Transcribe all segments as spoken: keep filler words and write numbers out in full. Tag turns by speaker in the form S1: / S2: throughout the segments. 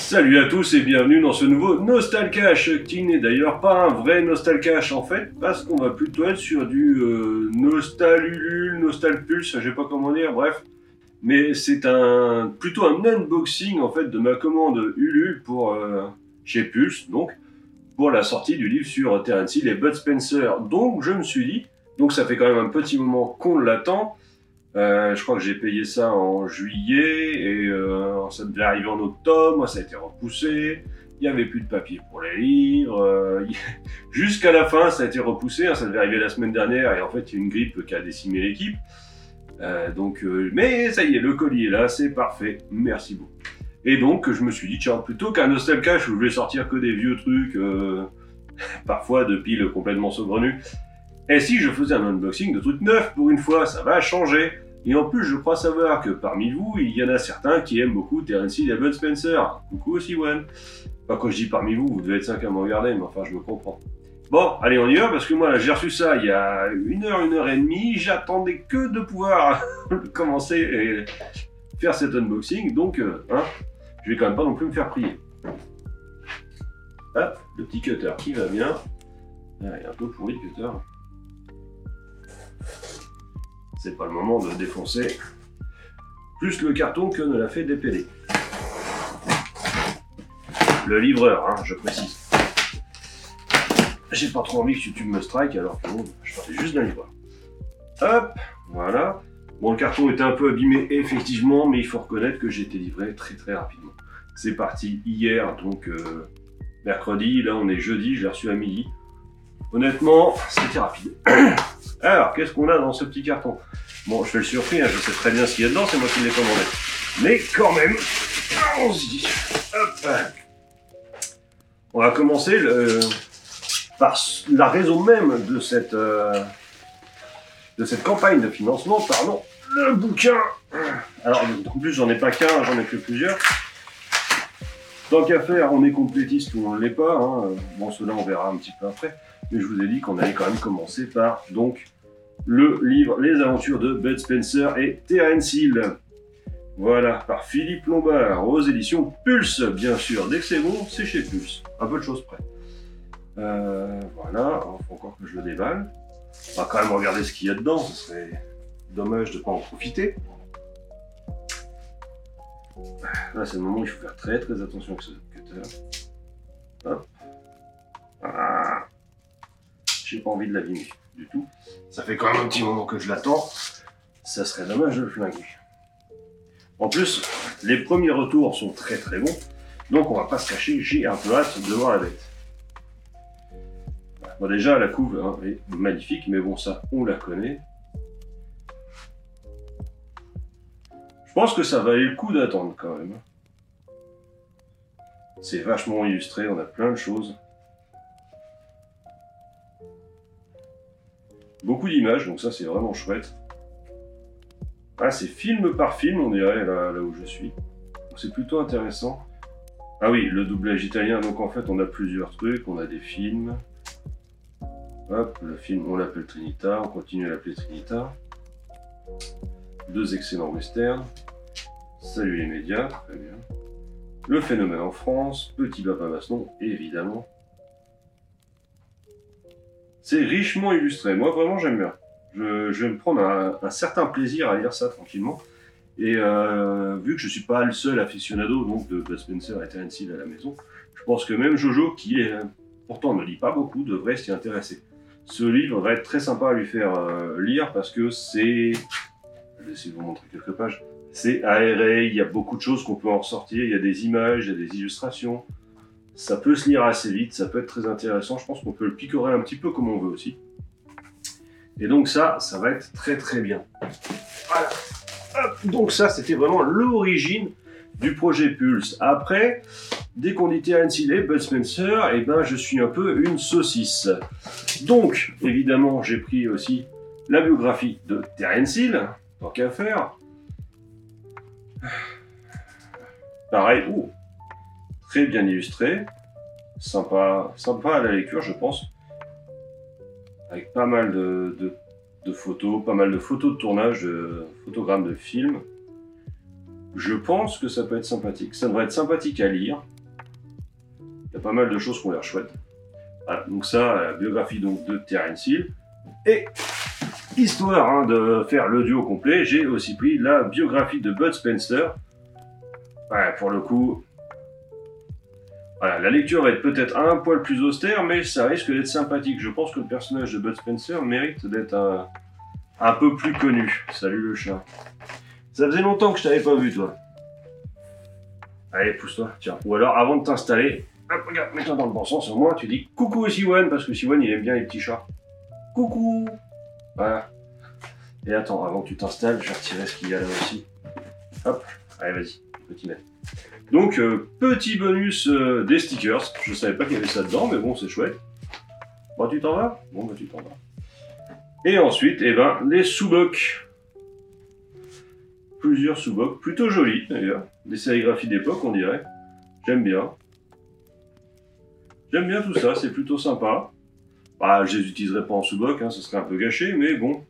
S1: Salut à tous et bienvenue dans ce nouveau Nostalcache, qui n'est d'ailleurs pas un vrai Nostalcache en fait, parce qu'on va plutôt être sur du euh, Nostalulule, Nostalpulse, je sais pas comment dire, bref. Mais c'est un plutôt un unboxing en fait de ma commande Ulule pour euh, chez Pulse, donc pour la sortie du livre sur Terence Hill et Bud Spencer. Donc je me suis dit, donc ça fait quand même un petit moment qu'on l'attend. Euh, je crois que j'ai payé ça en juillet et euh, ça devait arriver en octobre, ça a été repoussé, il n'y avait plus de papier pour les livres, euh, jusqu'à la fin ça a été repoussé, hein, ça devait arriver la semaine dernière et en fait il y a une grippe qui a décimé l'équipe. Euh, donc, euh, mais ça y est, le colis est là, c'est parfait, merci beaucoup. Et donc je me suis dit, tiens, plutôt qu'un Nostalcache où je vais sortir que des vieux trucs, euh, parfois de piles complètement saugrenues, et si je faisais un unboxing de trucs neufs pour une fois, ça va changer. Et en plus, je crois savoir que parmi vous, il y en a certains qui aiment beaucoup Terence Hill et Bud Spencer. Coucou aussi, Wen. Enfin, quand je dis parmi vous, vous devez être cinq à me regarder, mais enfin, je me comprends. Bon, allez, on y va, parce que moi, là, j'ai reçu ça il y a une heure, une heure et demie. J'attendais que de pouvoir commencer et faire cet unboxing. Donc, euh, hein, je vais quand même pas non plus me faire prier. Hop, le petit cutter qui va bien. Ah, il est un peu pourri, le cutter. C'est pas le moment de défoncer plus le carton que ne l'a fait dépeler. Le livreur, hein, je précise. J'ai pas trop envie que YouTube me strike alors que bon, je parlais juste d'un livreur. Hop, voilà. Bon, le carton était un peu abîmé effectivement, mais il faut reconnaître que j'ai été livré très très rapidement. C'est parti hier, donc euh, mercredi, là on est jeudi, je l'ai reçu à midi. Honnêtement, c'était rapide. Alors, qu'est-ce qu'on a dans ce petit carton? Bon, je fais le surpris, hein, je sais très bien ce qu'il y a dedans, c'est moi qui l'ai commandé. Mais quand même, allons-y. Hop. On va commencer le, par la raison même de cette, euh, de cette campagne de financement, pardon, le bouquin. Alors, en plus, j'en ai pas qu'un, j'en ai que plusieurs. Tant qu'à faire, on est complétiste ou on ne l'est pas. Hein. Bon, cela, on verra un petit peu après. Mais je vous ai dit qu'on allait quand même commencer par donc le livre Les aventures de Bud Spencer et Terence Hill. Voilà, par Philippe Lombard, aux éditions Pulse, bien sûr. Dès que c'est bon, c'est chez Pulse. Un peu de choses près. Euh, voilà, il faut encore que je le déballe. On va quand même regarder ce qu'il y a dedans, ce serait dommage de ne pas en profiter. Là, c'est le moment où il faut faire très très attention avec ce cutter. Hop. Ah. J'ai pas envie de l'abîmer du tout. Ça fait quand même un petit moment que je l'attends. Ça serait dommage de le flinguer. En plus, les premiers retours sont très très bons. Donc on va pas se cacher, j'ai un peu hâte de voir la bête. Bon, déjà, la couve hein, est magnifique, mais bon, ça, on la connaît. Je pense que ça valait le coup d'attendre quand même. C'est vachement illustré, on a plein de choses. Beaucoup d'images, donc ça c'est vraiment chouette. Ah, c'est film par film, on dirait, là, là où je suis. C'est plutôt intéressant. Ah oui, le doublage italien, donc en fait on a plusieurs trucs, on a des films. Hop, le film, on l'appelle Trinita, on continue à l'appeler Trinita. Deux excellents westerns. Salut les médias, très bien. Le phénomène en France, Petit Papa Masson, évidemment. C'est richement illustré, moi vraiment j'aime bien. Je, je vais me prendre un, un certain plaisir à lire ça tranquillement. Et euh, vu que je ne suis pas le seul aficionado donc, de Bud Spencer et Terence Hill à la maison, je pense que même Jojo, qui est, pourtant ne lit pas beaucoup, devrait s'y intéresser. Ce livre va être très sympa à lui faire euh, lire parce que c'est... Je vais essayer de vous montrer quelques pages. C'est aéré, il y a beaucoup de choses qu'on peut en ressortir, il y a des images, il y a des illustrations. Ça peut se lire assez vite, ça peut être très intéressant. Je pense qu'on peut le picorer un petit peu comme on veut aussi. Et donc ça, ça va être très très bien. Voilà. Hop, donc ça, c'était vraiment l'origine du projet Pulse. Après, dès qu'on dit Terence Hill et Bud Spencer, eh ben, je suis un peu une saucisse. Donc, évidemment, j'ai pris aussi la biographie de Terence Hill, tant qu'à faire. Pareil, ouh, très bien illustré, sympa, sympa à la lecture, je pense, avec pas mal de, de, de photos, pas mal de photos de tournage, de photogrammes de films. Je pense que ça peut être sympathique. Ça devrait être sympathique à lire. Il y a pas mal de choses qui ont l'air chouettes. Voilà, donc ça, la biographie donc, de Terence Hill. Et histoire hein, de faire le duo complet, j'ai aussi pris la biographie de Bud Spencer. Ouais, pour le coup, voilà, la lecture va être peut-être un poil plus austère, mais ça risque d'être sympathique. Je pense que le personnage de Bud Spencer mérite d'être un, un peu plus connu. Salut le chat. Ça faisait longtemps que je t'avais pas vu, toi. Allez, pousse-toi, tiens. Ou alors, avant de t'installer, hop, regarde, mets-toi dans le bon sens, au moins tu dis coucou à Siwan, parce que Siwan il aime bien les petits chats. Coucou. Voilà. Et attends, avant que tu t'installes, je vais retirer ce qu'il y a là aussi. Hop, allez, vas-y, petit mettre. Donc, euh, petit bonus euh, des stickers. Je savais pas qu'il y avait ça dedans, mais bon, c'est chouette. Bon, tu t'en vas? Bon, bah, tu t'en vas. Et ensuite, eh ben, les sous-bocs. Plusieurs sous-bocs, plutôt jolis d'ailleurs. Des sérigraphies d'époque, on dirait. J'aime bien. J'aime bien tout ça, c'est plutôt sympa. Bah, je les utiliserai pas en sous-boc, hein, ça serait un peu gâché, mais bon.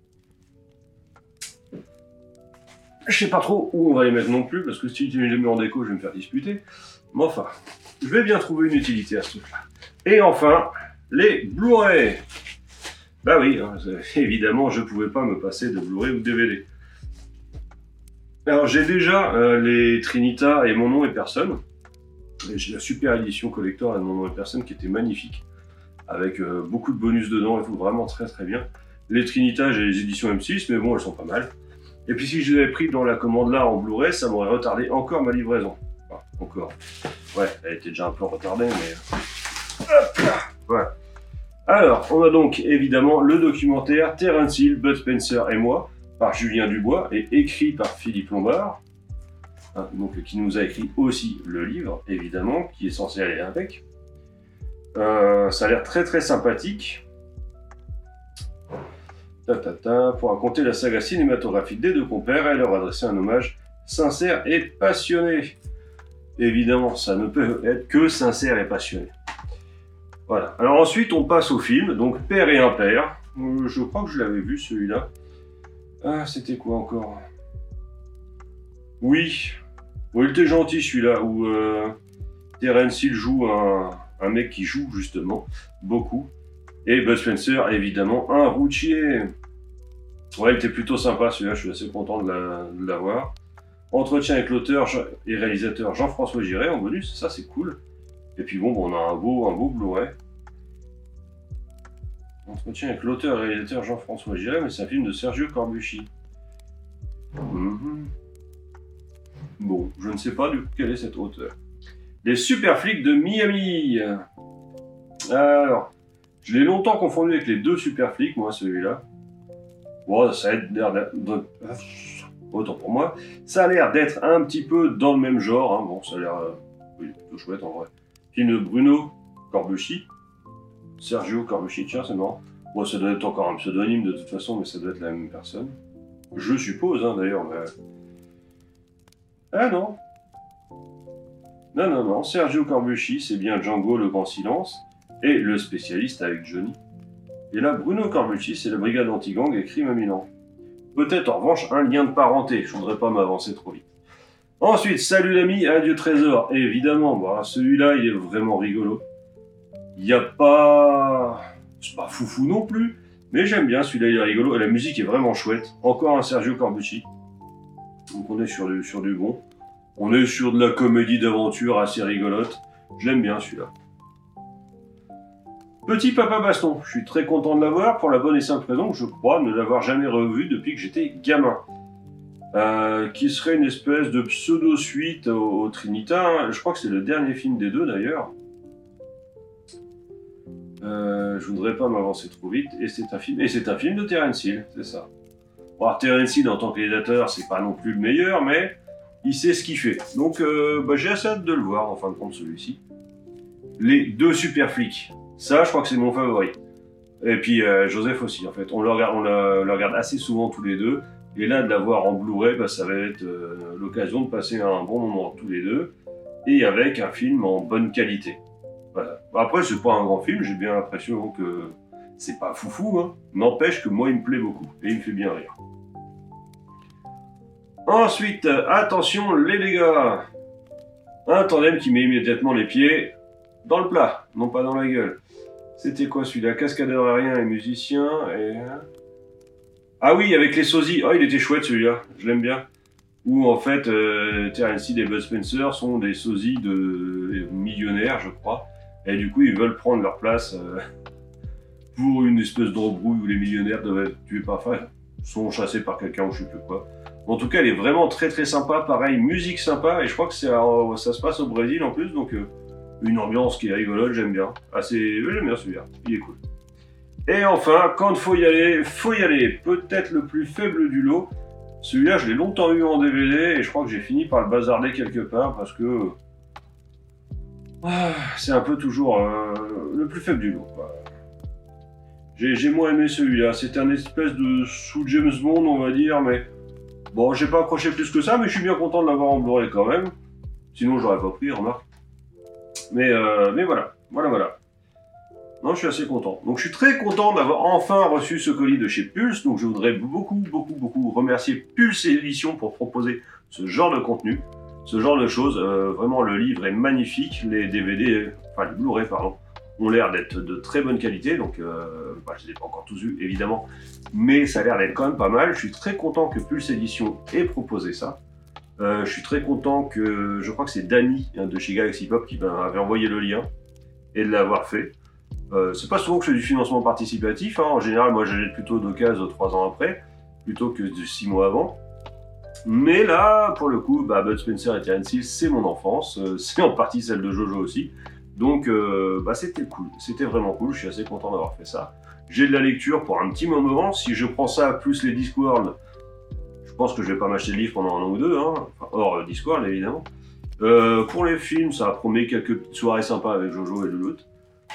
S1: Je sais pas trop où on va les mettre non plus, parce que si je les mets en déco, je vais me faire disputer. Mais enfin, je vais bien trouver une utilité à ce truc-là. Et enfin, les Blu-ray. Bah oui, hein, évidemment, je pouvais pas me passer de Blu-ray ou de D V D. Alors, j'ai déjà euh, les Trinita et Mon nom et personne. Et j'ai la super édition collector là, de Mon nom et personne qui était magnifique. Avec euh, beaucoup de bonus dedans et tout, vraiment très très bien. Les Trinita, j'ai les éditions M six, mais bon, elles sont pas mal. Et puis si je les avais pris dans la commande là en Blu-ray, ça m'aurait retardé encore ma livraison. Enfin, encore. Ouais, elle était déjà un peu retardée, mais... Hop là, voilà. Alors, on a donc évidemment le documentaire Terence Hill, Bud Spencer et moi, par Julien Dubois, et écrit par Philippe Lombard, hein, donc, qui nous a écrit aussi le livre, évidemment, qui est censé aller avec. Euh, ça a l'air très très sympathique. Ta, ta, ta, pour raconter la saga cinématographique des deux compères et leur adresser un hommage sincère et passionné. Évidemment, ça ne peut être que sincère et passionné. Voilà. Alors ensuite, on passe au film, donc Père et Impair. Euh, je crois que je l'avais vu celui-là. Ah, c'était quoi encore? Oui. Bon, il était gentil celui-là, où euh, Terence Hill joue un, un mec qui joue justement beaucoup. Et Bud Spencer, évidemment, un routier. Ouais, il était plutôt sympa celui-là, je suis assez content de l'avoir. Entretien avec l'auteur et réalisateur Jean-François Giret en bonus, ça c'est cool. Et puis bon, bon on a un beau, un beau Blu-ray. Entretien avec l'auteur et réalisateur Jean-François Giret, mais c'est un film de Sergio Corbucci. Mm-hmm. Bon, je ne sais pas du coup quel est cet auteur. Les super flics de Miami. Alors, je l'ai longtemps confondu avec les deux super flics, moi, celui-là. Bon, ça a l'air d'être... Autant pour moi. Ça a l'air d'être un petit peu dans le même genre. Hein. Bon, ça a l'air... Euh... Oui, plutôt chouette, en vrai. Film de Bruno Corbucci. Sergio Corbucci, tiens, c'est marrant. Bon, ça doit être encore un pseudonyme, de toute façon, mais ça doit être la même personne. Je suppose, hein, d'ailleurs, mais... Ah, non. Non, non, non. Sergio Corbucci, c'est bien Django, le grand silence. Et le spécialiste avec Johnny. Et là, Bruno Corbucci, c'est la brigade anti-gang et crime à Milan. Peut-être en revanche un lien de parenté, je voudrais pas m'avancer trop vite. Ensuite, Salut l'ami, adieu trésor. Et évidemment, bah, celui-là, il est vraiment rigolo. Il n'y a pas... C'est pas foufou non plus, mais j'aime bien, celui-là, il est rigolo. Et la musique est vraiment chouette. Encore un Sergio Corbucci. Donc on est sur du, sur du bon. On est sur de la comédie d'aventure assez rigolote. Je l'aime bien, celui-là. Petit Papa Baston, je suis très content de l'avoir pour la bonne et simple raison que je crois ne l'avoir jamais revu depuis que j'étais gamin. Euh, qui serait une espèce de pseudo-suite au, au Trinita. Hein. Je crois que c'est le dernier film des deux d'ailleurs. Euh, je voudrais pas m'avancer trop vite. Et c'est un film, et c'est un film de Terence Hill, c'est ça. Bon, alors, Terence Hill en tant que réalisateur, c'est pas non plus le meilleur, mais il sait ce qu'il fait. Donc euh, bah, j'ai assez hâte de le voir en fin de compte celui-ci. Les deux super flics. Ça, je crois que c'est mon favori. Et puis euh, Joseph aussi, en fait. On le regarde, on le, le regarde assez souvent tous les deux. Et là, de l'avoir en Blu-ray, bah, ça va être euh, l'occasion de passer un bon moment tous les deux. Et avec un film en bonne qualité. Voilà. Après, c'est pas un grand film, j'ai bien l'impression que c'est pas foufou. Hein. N'empêche que moi, il me plaît beaucoup. Et il me fait bien rire. Ensuite, attention les dégâts. Un tandem qui met immédiatement les pieds dans le plat, non pas dans la gueule. C'était quoi celui-là? Cascadeur aérien et musicien, et... Ah oui, avec les sosies. Oh, il était chouette celui-là, je l'aime bien. Où en fait, euh, Terence Hill et Bud Spencer sont des sosies de millionnaires, je crois. Et du coup, ils veulent prendre leur place euh, pour une espèce d'embrouille où les millionnaires doivent être tués par... Enfin, sont chassés par quelqu'un ou je sais plus quoi. En tout cas, elle est vraiment très très sympa. Pareil, musique sympa. Et je crois que c'est, euh, ça se passe au Brésil en plus, donc euh, une ambiance qui est rigolote, j'aime bien. Assez, oui, j'aime bien celui-là, il est cool. Et enfin, quand il faut y aller, faut y aller. Peut-être le plus faible du lot. Celui-là, je l'ai longtemps eu en D V D et je crois que j'ai fini par le bazarder quelque part parce que ah, c'est un peu toujours euh, le plus faible du lot, quoi. J'ai, j'ai moins aimé celui-là. C'était un espèce de sous James Bond, on va dire, mais bon, j'ai pas accroché plus que ça, mais je suis bien content de l'avoir en Blu-ray quand même. Sinon, j'aurais pas pris, remarque. Mais, euh, mais voilà, voilà, voilà. Non, je suis assez content. Donc, je suis très content d'avoir enfin reçu ce colis de chez Pulse. Donc, je voudrais beaucoup, beaucoup, beaucoup remercier Pulse Éditions pour proposer ce genre de contenu, ce genre de choses. Euh, vraiment, le livre est magnifique. Les D V D, enfin, les Blu-ray, pardon, ont l'air d'être de très bonne qualité. Donc, euh, bah, je ne les ai pas encore tous vus, évidemment. Mais ça a l'air d'être quand même pas mal. Je suis très content que Pulse Éditions ait proposé ça. Euh, je suis très content que, je crois que c'est Dany hein, de chez Galaxy Pop qui m'avait envoyé le lien et de l'avoir fait. Euh, c'est pas souvent que je fais du financement participatif, hein. En général moi j'achète plutôt d'occasion trois ans après, plutôt que de six mois avant. Mais là, pour le coup, bah, Bud Spencer et Terence Hill, c'est mon enfance, euh, c'est en partie celle de Jojo aussi. Donc euh, bah, c'était cool, c'était vraiment cool, je suis assez content d'avoir fait ça. J'ai de la lecture pour un petit moment, si je prends ça plus les Discworld, je pense que je vais pas m'acheter de livre pendant un an ou deux, hein. Enfin, hors euh, Discworld évidemment. Euh, pour les films, ça promet quelques petites soirées sympas avec Jojo et Luluth.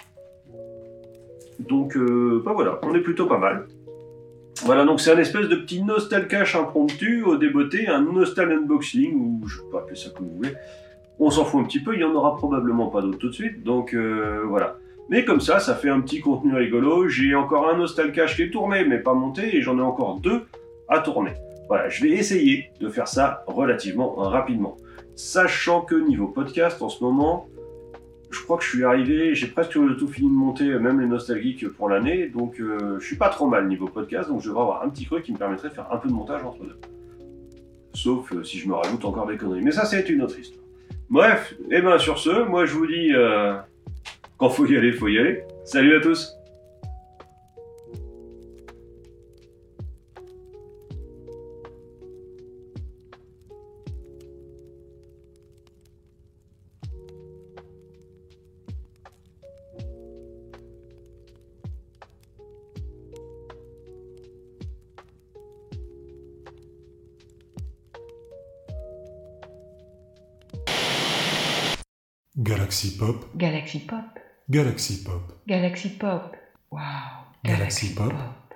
S1: Donc, euh, bah voilà, on est plutôt pas mal. Voilà, donc c'est un espèce de petit nostalcache impromptu au débeauté, un nostal unboxing, ou je peux pas appeler ça comme vous voulez. On s'en fout un petit peu, il y en aura probablement pas d'autres tout de suite, donc euh, voilà. Mais comme ça, ça fait un petit contenu rigolo. J'ai encore un nostalcache qui est tourné, mais pas monté, et j'en ai encore deux à tourner. Voilà, je vais essayer de faire ça relativement rapidement. Sachant que niveau podcast, en ce moment, je crois que je suis arrivé, j'ai presque tout fini de monter, même les nostalgiques pour l'année, donc euh, je suis pas trop mal niveau podcast, donc je devrais avoir un petit creux qui me permettrait de faire un peu de montage entre deux. Sauf euh, si je me rajoute encore des conneries. Mais ça, c'est une autre histoire. Bref, et ben sur ce, moi je vous dis, euh, quand faut y aller, faut y aller. Salut à tous!
S2: Galaxy Pop.
S3: Galaxy Pop.
S2: Galaxy Pop.
S3: Galaxy Pop. Wow.
S2: Galaxy Pop.